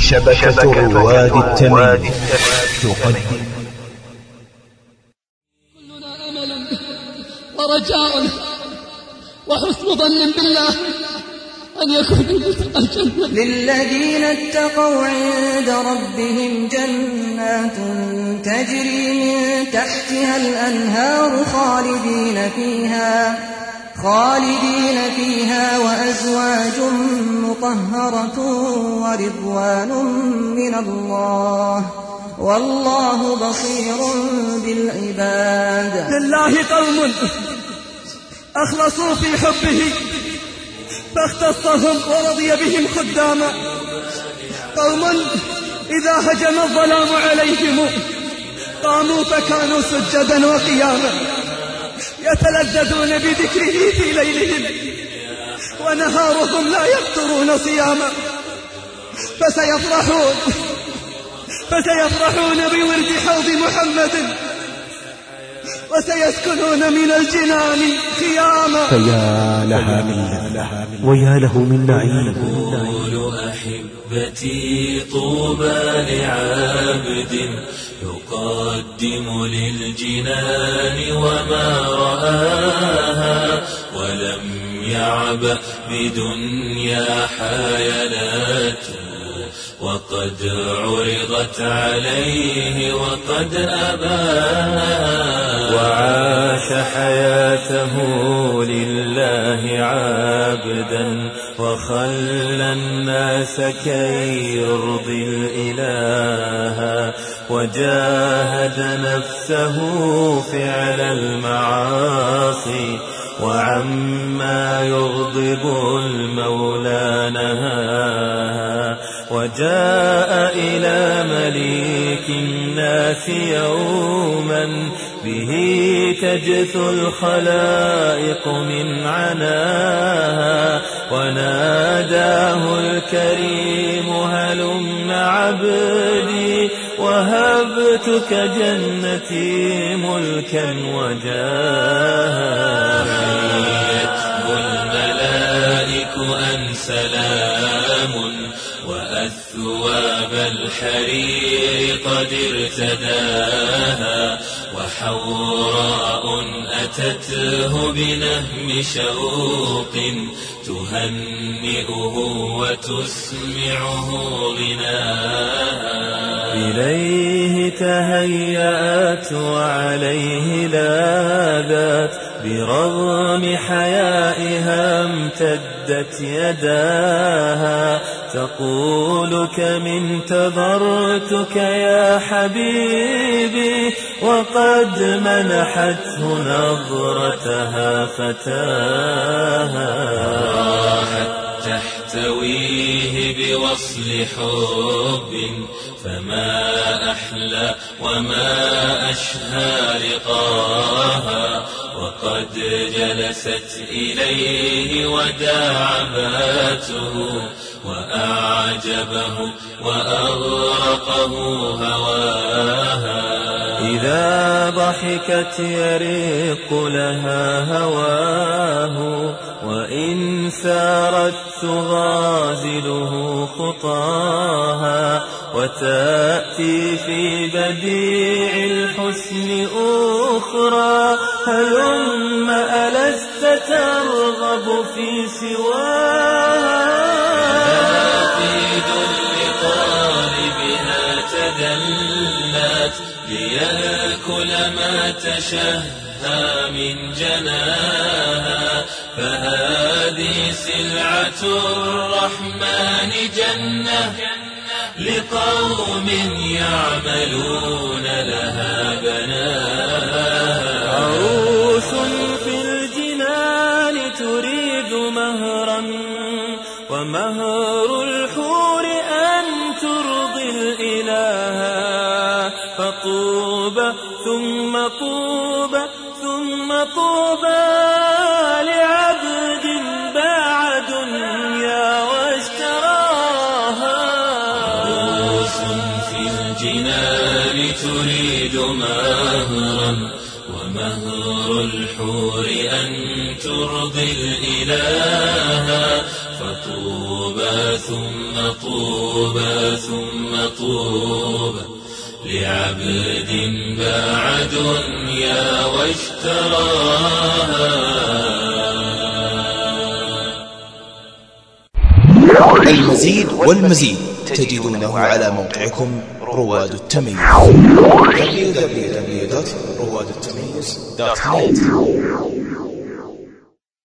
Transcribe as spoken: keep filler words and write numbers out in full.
شبكة رواد التميم تقدم. كلنا أمل ورجاء وحسن ظن بالله أن يكون الملتقى الجنة. للذين اتقوا عند ربهم جنات تجري من تحتها الأنهار خالدين فيها خالدين فيها وأزواج مطهرة ورضوان من الله والله بصير بالعباد. لله قوم أخلصوا في حبه فاختصهم ورضي بهم خداما، قوم إذا هجم الظلام عليهم قاموا فكانوا سجدا وقياما، يتلذذون بذكره في ليلهم ونهارهم لا يفترون صياما، فسيفرحون فسيفرحون بورد حوض محمد وسيسكنون من الجنان خياما. فيا لها من لذة ويا له من نعيم. قول أحبتي طوبى لعابد يقدم للجنان وما رآها ولم يعبأ بدنيا حيلاته وقد عرضت عليه وقد أباها وعاش حياته لله عابدا وخلى الناس كي يرضي الإله وجاهد نفسه فعل المعاصي وعما يغضب المولى نهاها وجاء إلى مليك الناس يوما به تجثو الخلائق من عناها وناداه الكريم هلم عبدي وهبتك جنتي ملكا وجاها. حيته الملائك أن سلام وأثواب الحرير قد ارتداها وحوراء أتته بنهم شوق تهنئه وتسمعه غناها. إليه تهيأت وعليه لاذت برغم حيائها امتدت يداها تقول كم انتظرتك يا حبيبي وقد منحته نظرتها فتاها. راحت تحتويه بوصل حب فما أحلى وما أشهى لقاها وقد جلست إليه وداعباته وأعجبه وأغرقه هواها. إذا ضحكت يرق لها هواه وإن سارت تغازله خطاها وتأتي في بديع الحسن أخرى هلم ألست ترغب في سواها. في ذل طالبها تدلت ليأكل ما تشهى من جناها فهذه سلعة الرحمن جنة لقوم يعملون لها بناها. عروس في الجنان تريد مهرا ومهر الحور أن ترضي الإله فطوبى ثم طوبى ثم طوبى لعبد باع دنيا واشتراها. عروس في الجنان تريد مهرا ومهر الحور أن ترضي الإله فطوبى طوبى ثم طوبى ثم طوبى لعبد باع دنيا واشتراها. المزيد والمزيد تجدونه على موقعكم رواد التميز دبليو دبليو دبليو دوت رواد التميز دوت نت.